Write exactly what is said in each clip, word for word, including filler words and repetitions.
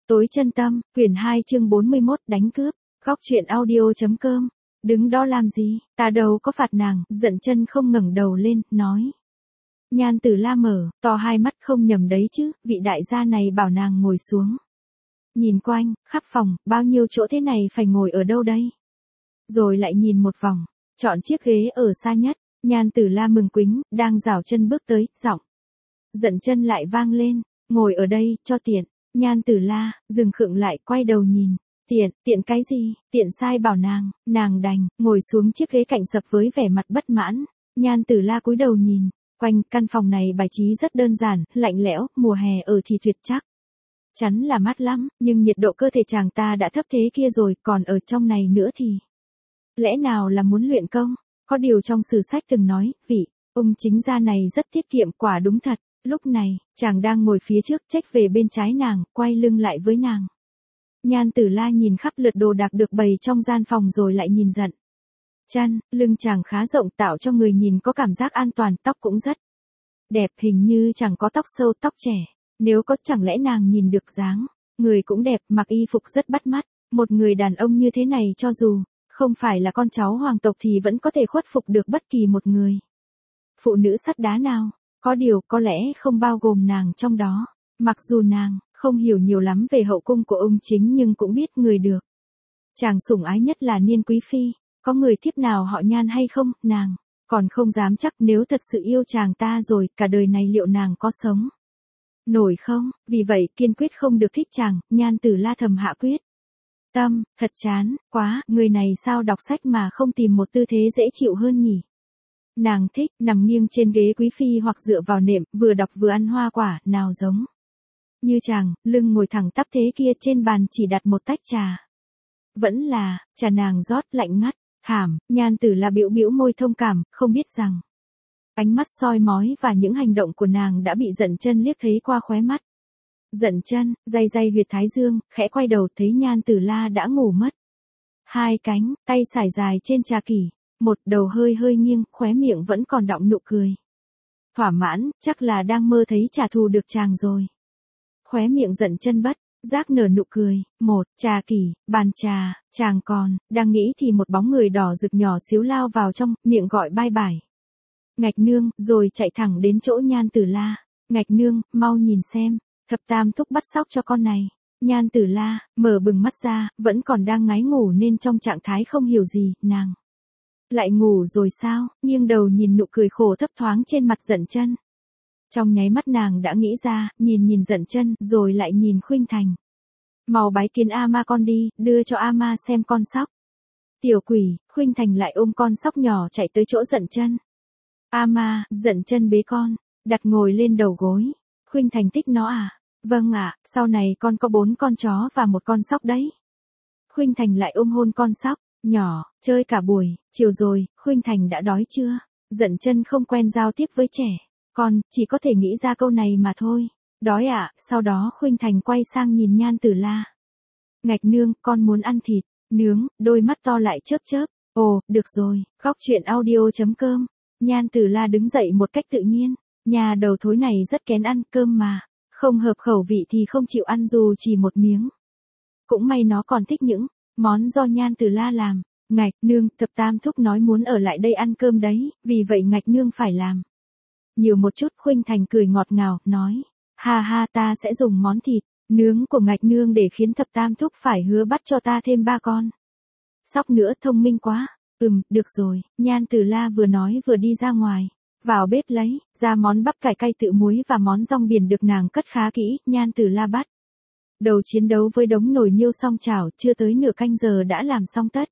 Tối chân tâm, quyển hai chương bốn mươi mốt đánh cướp, góc truyện audio.com. Đứng đó làm gì, ta đâu có phạt nàng, giận chân không ngẩng đầu lên, nói. Nhan Tử La mở, to hai mắt không nhầm đấy chứ, vị đại gia này bảo nàng ngồi xuống. Nhìn quanh, khắp phòng, bao nhiêu chỗ thế này phải ngồi ở đâu đây? Rồi lại nhìn một vòng, chọn chiếc ghế ở xa nhất, Nhan Tử La mừng quính, đang rảo chân bước tới, giọng. Giận chân lại vang lên, ngồi ở đây, cho tiện. Nhan Tử La, dừng khựng lại, quay đầu nhìn. Tiện, tiện cái gì, tiện sai bảo nàng, nàng đành, ngồi xuống chiếc ghế cạnh sập với vẻ mặt bất mãn. Nhan Tử La cúi đầu nhìn, quanh căn phòng này bài trí rất đơn giản, lạnh lẽo, mùa hè ở thì tuyệt chắc. Chắn là mát lắm, nhưng nhiệt độ cơ thể chàng ta đã thấp thế kia rồi, còn ở trong này nữa thì. Lẽ nào là muốn luyện công? Có điều trong sử sách từng nói, vị, ông chính gia này rất tiết kiệm, quả đúng thật. Lúc này, chàng đang ngồi phía trước, chếch về bên trái nàng, quay lưng lại với nàng. Nhan Tử La nhìn khắp lượt đồ đạc được bày trong gian phòng rồi lại nhìn giận. Chân, lưng chàng khá rộng tạo cho người nhìn có cảm giác an toàn, tóc cũng rất đẹp, hình như chẳng có tóc sâu tóc trẻ. Nếu có chẳng lẽ nàng nhìn được dáng, người cũng đẹp, mặc y phục rất bắt mắt. Một người đàn ông như thế này cho dù không phải là con cháu hoàng tộc thì vẫn có thể khuất phục được bất kỳ một người phụ nữ sắt đá nào. Có điều có lẽ không bao gồm nàng trong đó. Mặc dù nàng không hiểu nhiều lắm về hậu cung của ông chính nhưng cũng biết người được chàng sủng ái nhất là Niên Quý Phi. Có người thiếp nào họ Nhan hay không, nàng còn không dám chắc. Nếu thật sự yêu chàng ta rồi, cả đời này liệu nàng có sống nổi không? Vì vậy kiên quyết không được thích chàng. Nhan Tử La thầm hạ quyết tâm, thật chán quá, người này sao đọc sách mà không tìm một tư thế dễ chịu hơn nhỉ? Nàng thích nằm nghiêng trên ghế quý phi hoặc dựa vào nệm, vừa đọc vừa ăn hoa quả, nào giống như chàng, lưng ngồi thẳng tắp thế kia, trên bàn chỉ đặt một tách trà. Vẫn là trà nàng rót lạnh ngắt, thảm. Nhan Tử La bĩu bĩu môi thông cảm, không biết rằng ánh mắt soi mói và những hành động của nàng đã bị Giận Chân liếc thấy qua khóe mắt. Giận Chân day day huyệt thái dương, khẽ quay đầu thấy Nhan Tử La đã ngủ mất. Hai cánh tay sải dài trên trà kỷ. Một đầu hơi hơi nghiêng, khóe miệng vẫn còn đọng nụ cười. Thỏa mãn, chắc là đang mơ thấy trả thù được chàng rồi. Khóe miệng Giận Chân bất giác nở nụ cười. Một, trà kỷ, bàn trà, chàng còn đang nghĩ thì một bóng người đỏ rực nhỏ xíu lao vào trong, miệng gọi bai bài. Ngạch nương, rồi chạy thẳng đến chỗ Nhan Tử La. Ngạch nương, mau nhìn xem, thập tam thúc bắt sóc cho con này. Nhan Tử La mở bừng mắt ra, vẫn còn đang ngái ngủ nên trong trạng thái không hiểu gì. Nàng lại ngủ rồi sao? Nghiêng đầu nhìn nụ cười khổ thấp thoáng trên mặt Giận Chân. Trong nháy mắt nàng đã nghĩ ra, nhìn nhìn Giận Chân, rồi lại nhìn Khuynh Thành. Mau bái kiến A Ma con đi, đưa cho A Ma xem con sóc. Tiểu quỷ, Khuynh Thành lại ôm con sóc nhỏ chạy tới chỗ Giận Chân. A Ma, Giận Chân bế con, đặt ngồi lên đầu gối. Khuynh Thành thích nó à? Vâng ạ, sau này con có bốn con chó và một con sóc đấy. Khuynh Thành lại ôm hôn con sóc nhỏ, chơi cả buổi, chiều rồi, Khuynh Thành đã đói chưa? Giận Chân không quen giao tiếp với trẻ con, chỉ có thể nghĩ ra câu này mà thôi. Đói ạ. Sau đó Khuynh Thành quay sang nhìn Nhan Tử La. Ngạch nương, con muốn ăn thịt nướng. Đôi mắt to lại chớp chớp. Ồ, được rồi, góc truyện audio.com. Nhan Tử La đứng dậy một cách tự nhiên. Nhà đầu thối này rất kén ăn cơm mà, không hợp khẩu vị thì không chịu ăn dù chỉ một miếng. Cũng may nó còn thích những món do Nhan Tử La làm. Ngạch nương, thập tam thúc nói muốn ở lại đây ăn cơm đấy, vì vậy ngạch nương phải làm nhiều một chút. Khuynh Thành cười ngọt ngào, nói. Ha ha, ta sẽ dùng món thịt nướng của ngạch nương để khiến thập tam thúc phải hứa bắt cho ta thêm ba con sóc nữa. Thông minh quá. Ừm, được rồi. Nhan Tử La vừa nói vừa đi ra ngoài, vào bếp lấy ra món bắp cải cay tự muối và món rong biển được nàng cất khá kỹ. Nhan Tử La bắt đầu chiến đấu với đống nồi niêu song chảo, chưa tới nửa canh giờ đã làm xong tất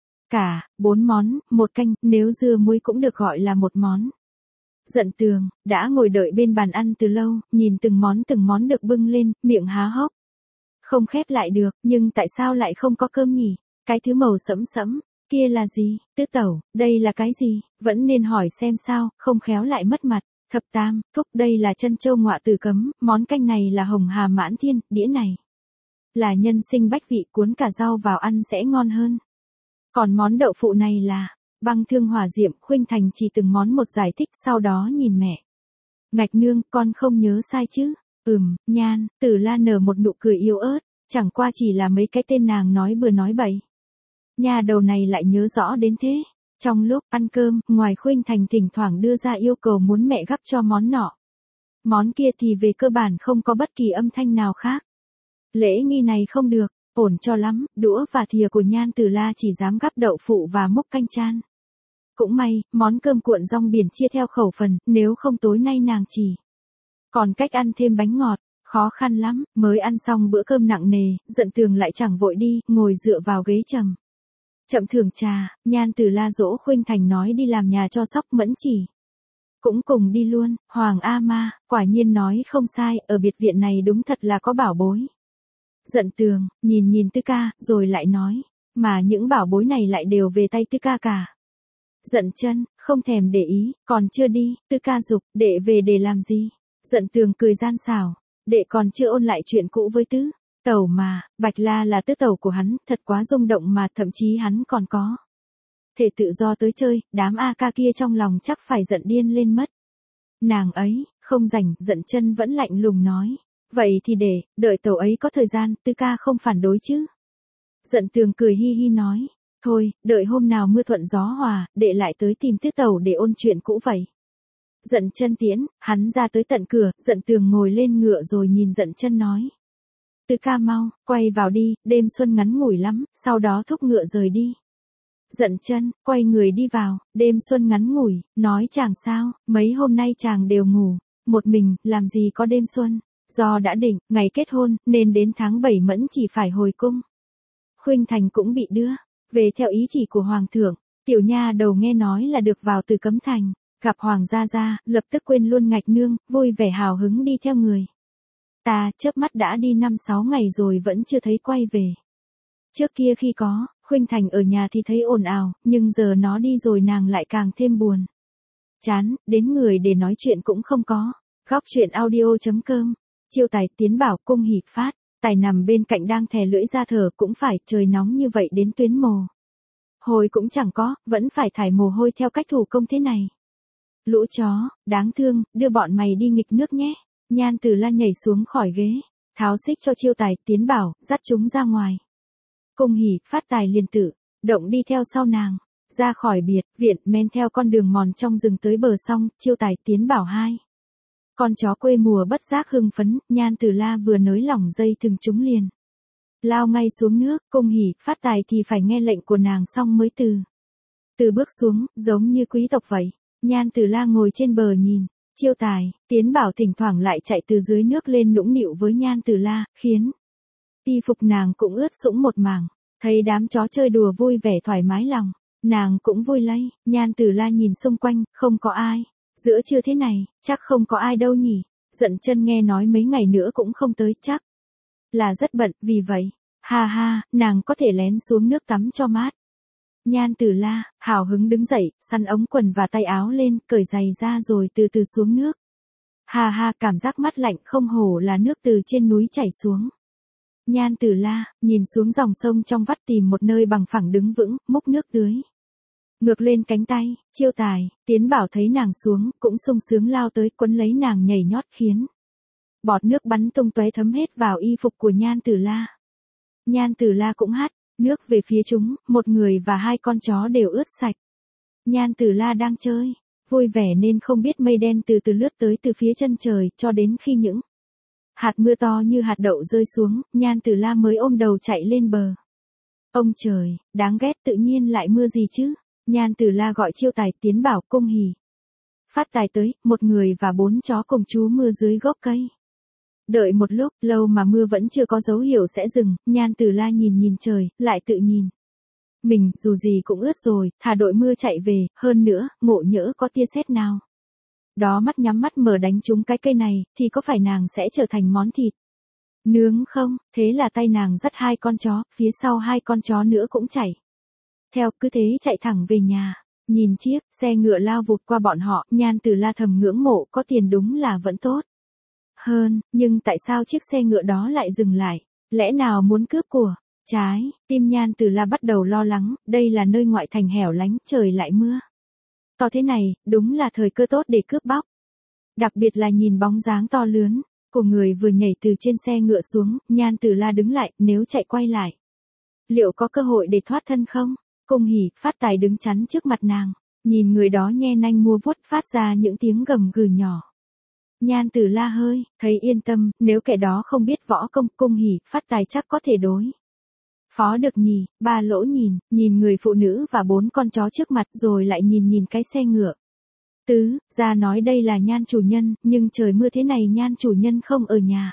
cả bốn món, một canh, nếu dưa muối cũng được gọi là một món. Giận Tường đã ngồi đợi bên bàn ăn từ lâu, nhìn từng món từng món được bưng lên, miệng há hốc không khép lại được. Nhưng tại sao lại không có cơm nhỉ? Cái thứ màu sẫm sẫm kia là gì? Tứ tẩu, đây là cái gì? Vẫn nên hỏi xem sao, không khéo lại mất mặt. Thập tam thúc, đây là chân châu ngọa tử cấm, món canh này là hồng hà mãn thiên, đĩa này là nhân sinh bách vị, cuốn cả rau vào ăn sẽ ngon hơn. Còn món đậu phụ này là băng thương hỏa diệm. Khuynh Thành chỉ từng món một giải thích, sau đó nhìn mẹ. Ngạch nương, con không nhớ sai chứ? Ừm. Nhan Tử La nở một nụ cười yếu ớt. Chẳng qua chỉ là mấy cái tên nàng nói bừa nói bậy. Nhà đầu này lại nhớ rõ đến thế. Trong lúc ăn cơm, ngoài Khuynh Thành thỉnh thoảng đưa ra yêu cầu muốn mẹ gắp cho món nọ. Món kia thì về cơ bản không có bất kỳ âm thanh nào khác. Lễ nghi này không được, ổn cho lắm, đũa và thìa của Nhan Tử La chỉ dám gắp đậu phụ và múc canh chan. Cũng may, món cơm cuộn rong biển chia theo khẩu phần, nếu không tối nay nàng chỉ còn cách ăn thêm bánh ngọt, khó khăn lắm, mới ăn xong bữa cơm nặng nề, Dận Tường lại chẳng vội đi, ngồi dựa vào ghế trầm. Chậm thưởng trà, Nhan Tử La dỗ Khuynh Thành nói đi làm nhà cho Sóc Mẫn Chỉ. Cũng cùng đi luôn, Hoàng A Ma, quả nhiên nói không sai, ở biệt viện này đúng thật là có bảo bối. Dận Tường, nhìn nhìn Tư Ca, rồi lại nói, mà những bảo bối này lại đều về tay Tư Ca cả. Dận Chân, không thèm để ý, còn chưa đi, Tư Ca giục, đệ về để làm gì? Dận Tường cười gian xảo, đệ còn chưa ôn lại chuyện cũ với Tứ Tẩu mà, Bạch La là tứ tẩu của hắn, thật quá rung động mà thậm chí hắn còn có thể tự do tới chơi, đám A ca kia trong lòng chắc phải giận điên lên mất. Nàng ấy, không rảnh, Dận Chân vẫn lạnh lùng nói. Vậy thì để, đợi tẩu ấy có thời gian, Tư Ca không phản đối chứ. Dận Tường cười hi hi nói. Thôi, đợi hôm nào mưa thuận gió hòa, đệ lại tới tìm Tư tẩu để ôn chuyện cũ vậy. Dận Chân tiễn, hắn ra tới tận cửa, Dận Tường ngồi lên ngựa rồi nhìn Dận Chân nói. Tư Ca mau, quay vào đi, đêm xuân ngắn ngủi lắm, sau đó thúc ngựa rời đi. Dận Chân, quay người đi vào, đêm xuân ngắn ngủi, nói chàng sao, mấy hôm nay chàng đều ngủ, một mình, làm gì có đêm xuân, do đã định, ngày kết hôn, nên đến tháng bảy Mẫn Chỉ phải hồi cung. Khuynh Thành cũng bị đưa, về theo ý chỉ của Hoàng thượng, tiểu nha đầu nghe nói là được vào từ Cấm Thành, gặp Hoàng gia gia, lập tức quên luôn Ngạch Nương, vui vẻ hào hứng đi theo người. Ta, chớp mắt đã đi năm sáu ngày rồi vẫn chưa thấy quay về. Trước kia khi có, Khuynh Thành ở nhà thì thấy ồn ào, nhưng giờ nó đi rồi nàng lại càng thêm buồn. Chán, đến người để nói chuyện cũng không có. Góc truyện audio chấm com, chiêu tài tiến bảo cung hỉ phát, tài nằm bên cạnh đang thè lưỡi ra thở cũng phải, trời nóng như vậy đến tuyến mồ hôi cũng chẳng có, vẫn phải thải mồ hôi theo cách thủ công thế này. Lũ chó, đáng thương, đưa bọn mày đi nghịch nước nhé. Nhan Tử La nhảy xuống khỏi ghế, tháo xích cho chiêu tài tiến bảo, dắt chúng ra ngoài. Cung hỉ phát tài liền tự động đi theo sau nàng, ra khỏi biệt viện, men theo con đường mòn trong rừng tới bờ sông, chiêu tài tiến bảo hai. Con chó quê mùa bất giác hưng phấn, Nhan Tử La vừa nới lỏng dây thừng chúng liền lao ngay xuống nước, cung hỉ phát tài thì phải nghe lệnh của nàng xong mới từ từ bước xuống, giống như quý tộc vậy. Nhan Tử La ngồi trên bờ nhìn, chiêu tài, tiến bảo thỉnh thoảng lại chạy từ dưới nước lên nũng nịu với Nhan Tử La, khiến y phục nàng cũng ướt sũng một mảng. Thấy đám chó chơi đùa vui vẻ thoải mái lòng, nàng cũng vui lây. Nhan Tử La nhìn xung quanh, không có ai. Giữa trưa thế này, chắc không có ai đâu nhỉ. Dận Chân nghe nói mấy ngày nữa cũng không tới, chắc là rất bận, vì vậy, ha ha, nàng có thể lén xuống nước tắm cho mát. Nhan Tử La, hào hứng đứng dậy, săn ống quần và tay áo lên, cởi giày ra rồi từ từ xuống nước. Ha ha, cảm giác mát lạnh không hổ là nước từ trên núi chảy xuống. Nhan Tử La, nhìn xuống dòng sông trong vắt tìm một nơi bằng phẳng đứng vững, múc nước tưới ngược lên cánh tay, chiêu tài, tiến bảo thấy nàng xuống, cũng sung sướng lao tới quấn lấy nàng nhảy nhót khiến bọt nước bắn tung tóe thấm hết vào y phục của Nhan Tử La. Nhan Tử La cũng hắt nước về phía chúng, một người và hai con chó đều ướt sạch. Nhan Tử La đang chơi vui vẻ nên không biết mây đen từ từ lướt tới từ phía chân trời, cho đến khi những hạt mưa to như hạt đậu rơi xuống, Nhan Tử La mới ôm đầu chạy lên bờ. Ông trời, đáng ghét, tự nhiên lại mưa gì chứ? Nhan Tử La gọi chiêu tài tiến bảo cung hỉ phát tài tới, một người và bốn chó cùng trú mưa dưới gốc cây. Đợi một lúc, lâu mà mưa vẫn chưa có dấu hiệu sẽ dừng, Nhan Tử La nhìn nhìn trời, lại tự nhìn mình, dù gì cũng ướt rồi, thà đội mưa chạy về, hơn nữa, ngộ nhỡ có tia sét nào đó mắt nhắm mắt mở đánh trúng cái cây này, thì có phải nàng sẽ trở thành món thịt nướng không? Thế là tay nàng dắt hai con chó, phía sau hai con chó nữa cũng chạy theo, cứ thế chạy thẳng về nhà. Nhìn chiếc xe ngựa lao vụt qua bọn họ, Nhan Tử La thầm ngưỡng mộ, có tiền đúng là vẫn tốt hơn, nhưng tại sao chiếc xe ngựa đó lại dừng lại? Lẽ nào muốn cướp của? Trái tim Nhan Tử La bắt đầu lo lắng, đây là nơi ngoại thành hẻo lánh, trời lại mưa to thế này, đúng là thời cơ tốt để cướp bóc. Đặc biệt là nhìn bóng dáng to lớn Cô người vừa nhảy từ trên xe ngựa xuống, Nhan Tử La đứng lại, nếu chạy quay lại. Liệu có cơ hội để thoát thân không? Cung Hỉ, Phát Tài đứng chắn trước mặt nàng. Nhìn người đó nhe nanh mua vuốt phát ra những tiếng gầm gừ nhỏ. Nhan Tử La hơi, thấy yên tâm, nếu kẻ đó không biết võ công, Cung Hỉ, Phát Tài chắc có thể đối phó được nhỉ. Ba Lỗ nhìn, nhìn người phụ nữ và bốn con chó trước mặt rồi lại nhìn nhìn cái xe ngựa. Tứ, ra nói đây là Nhan chủ nhân, nhưng trời mưa thế này Nhan chủ nhân không ở nhà.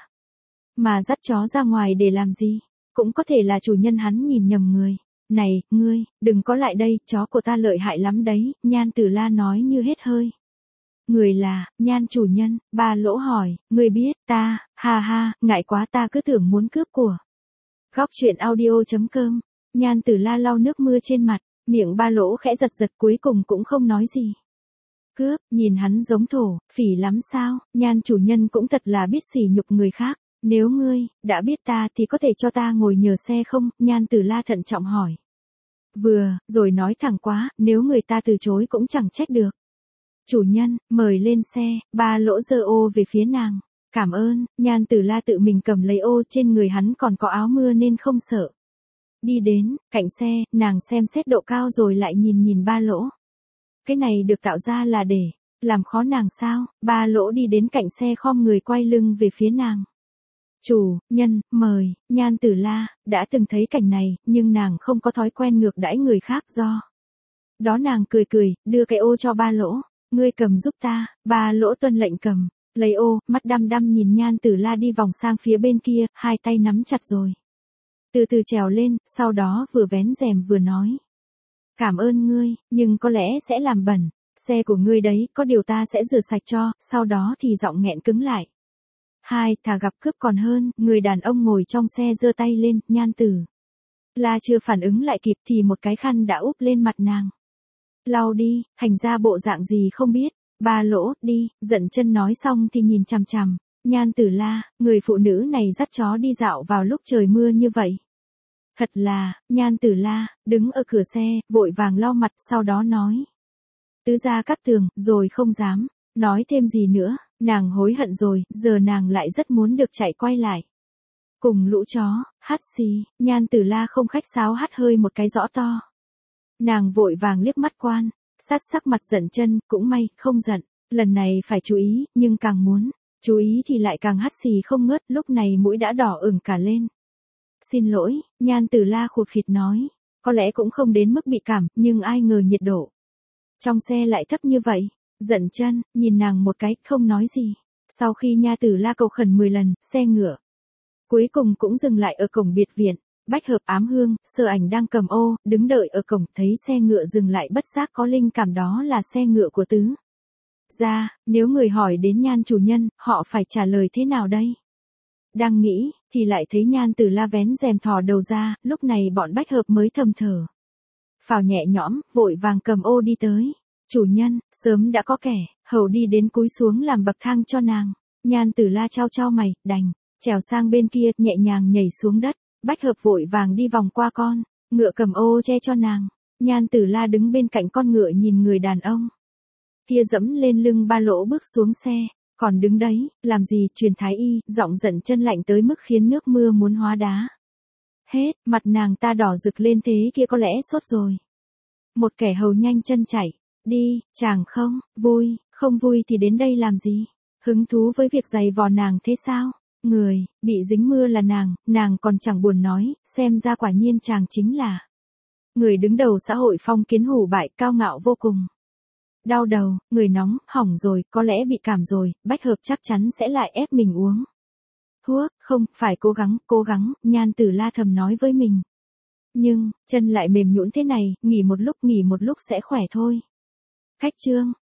Mà dắt chó ra ngoài để làm gì? Cũng có thể là chủ nhân hắn nhìn nhầm người. Này, ngươi, đừng có lại đây, chó của ta lợi hại lắm đấy, Nhan Tử La nói như hết hơi. Người là, Nhan chủ nhân, Ba Lỗ hỏi, ngươi biết, ta, ha ha, ngại quá ta cứ tưởng muốn cướp của. Góc truyện audio chấm com, Nhan Tử La lau nước mưa trên mặt, miệng Ba Lỗ khẽ giật giật cuối cùng cũng không nói gì. Cướp, nhìn hắn giống thổ, phỉ lắm sao, Nhan chủ nhân cũng thật là biết sỉ nhục người khác. Nếu ngươi, đã biết ta thì có thể cho ta ngồi nhờ xe không? Nhan Tử La thận trọng hỏi. Vừa, rồi nói thẳng quá, nếu người ta từ chối cũng chẳng trách được. Chủ nhân, mời lên xe, Ba Lỗ giơ ô về phía nàng. Cảm ơn, Nhan Tử La tự mình cầm lấy ô, trên người hắn còn có áo mưa nên không sợ. Đi đến, cạnh xe, nàng xem xét độ cao rồi lại nhìn nhìn Ba Lỗ. Cái này được tạo ra là để làm khó nàng sao? Ba Lỗ đi đến cạnh xe khom người quay lưng về phía nàng. Chủ, nhân, mời, Nhan Tử La, đã từng thấy cảnh này, nhưng nàng không có thói quen ngược đãi người khác do. Đó nàng cười cười, đưa cái ô cho Ba Lỗ, ngươi cầm giúp ta, Ba Lỗ tuân lệnh cầm, lấy ô, mắt đăm đăm nhìn Nhan Tử La đi vòng sang phía bên kia, hai tay nắm chặt rồi. Từ từ trèo lên, sau đó vừa vén rèm vừa nói. Cảm ơn ngươi, nhưng có lẽ sẽ làm bẩn, xe của ngươi đấy, có điều ta sẽ rửa sạch cho, sau đó thì giọng nghẹn cứng lại. Hai, thà gặp cướp còn hơn, người đàn ông ngồi trong xe giơ tay lên, Nhan Tử La chưa phản ứng lại kịp thì một cái khăn đã úp lên mặt nàng. Lau đi, thành ra bộ dạng gì không biết, Ba Lỗ, đi, giận chân nói xong thì nhìn chằm chằm, Nhan Tử La, người phụ nữ này dắt chó đi dạo vào lúc trời mưa như vậy. Thật là, Nhan Tử La, đứng ở cửa xe, vội vàng lau mặt, sau đó nói. Tứ gia cắt tường, rồi không dám nói thêm gì nữa, nàng hối hận rồi, giờ nàng lại rất muốn được chạy quay lại. Cùng lũ chó, hắt xì, Nhan Tử La không khách sáo hắt hơi một cái rõ to. Nàng vội vàng liếc mắt quan, sát sắc mặt giận chân, cũng may, không giận, lần này phải chú ý, nhưng càng muốn chú ý thì lại càng hắt xì không ngớt, lúc này mũi đã đỏ ửng cả lên. Xin lỗi, Nhan Tử La khụt khịt nói, có lẽ cũng không đến mức bị cảm, nhưng ai ngờ nhiệt độ trong xe lại thấp như vậy. Giận chân, nhìn nàng một cái, không nói gì. Sau khi Nha Tử La cầu khẩn mười lần, xe ngựa cuối cùng cũng dừng lại ở cổng biệt viện. Bách Hợp Ám Hương, Sở Ảnh đang cầm ô, đứng đợi ở cổng, thấy xe ngựa dừng lại bất giác có linh cảm đó là xe ngựa của Tứ gia. Nếu người hỏi đến Nhan chủ nhân, họ phải trả lời thế nào đây? Đang nghĩ, thì lại thấy Nhan Tử La vén rèm thò đầu ra, lúc này bọn Bách Hợp mới thầm thở phào nhẹ nhõm, vội vàng cầm ô đi tới. Chủ nhân, sớm đã có kẻ hầu đi đến cúi xuống làm bậc thang cho nàng. Nhan Tử La trao trao mày, đành trèo sang bên kia, nhẹ nhàng nhảy xuống đất. Bách Hợp vội vàng đi vòng qua con ngựa cầm ô che cho nàng. Nhan Tử La đứng bên cạnh con ngựa nhìn người đàn ông kia dẫm lên lưng Ba Lỗ bước xuống xe, còn đứng đấy, làm gì? Truyền thái y, giọng giận chân lạnh tới mức khiến nước mưa muốn hóa đá. Hết, mặt nàng ta đỏ rực lên, thế kia có lẽ sốt rồi. Một kẻ hầu nhanh chân chạy đi, chàng không vui, không vui thì đến đây làm gì? Hứng thú với việc giày vò nàng thế sao? Người bị dính mưa là nàng, nàng còn chẳng buồn nói, xem ra quả nhiên chàng chính là người đứng đầu xã hội phong kiến hủ bại, cao ngạo vô cùng. Đau đầu, người nóng, hỏng rồi, có lẽ bị cảm rồi, Bách Hợp chắc chắn sẽ lại ép mình uống thuốc, không, phải cố gắng, cố gắng, Nhan Tử La thầm nói với mình. Nhưng, chân lại mềm nhũn thế này, nghỉ một lúc, nghỉ một lúc sẽ khỏe thôi. Khách trương,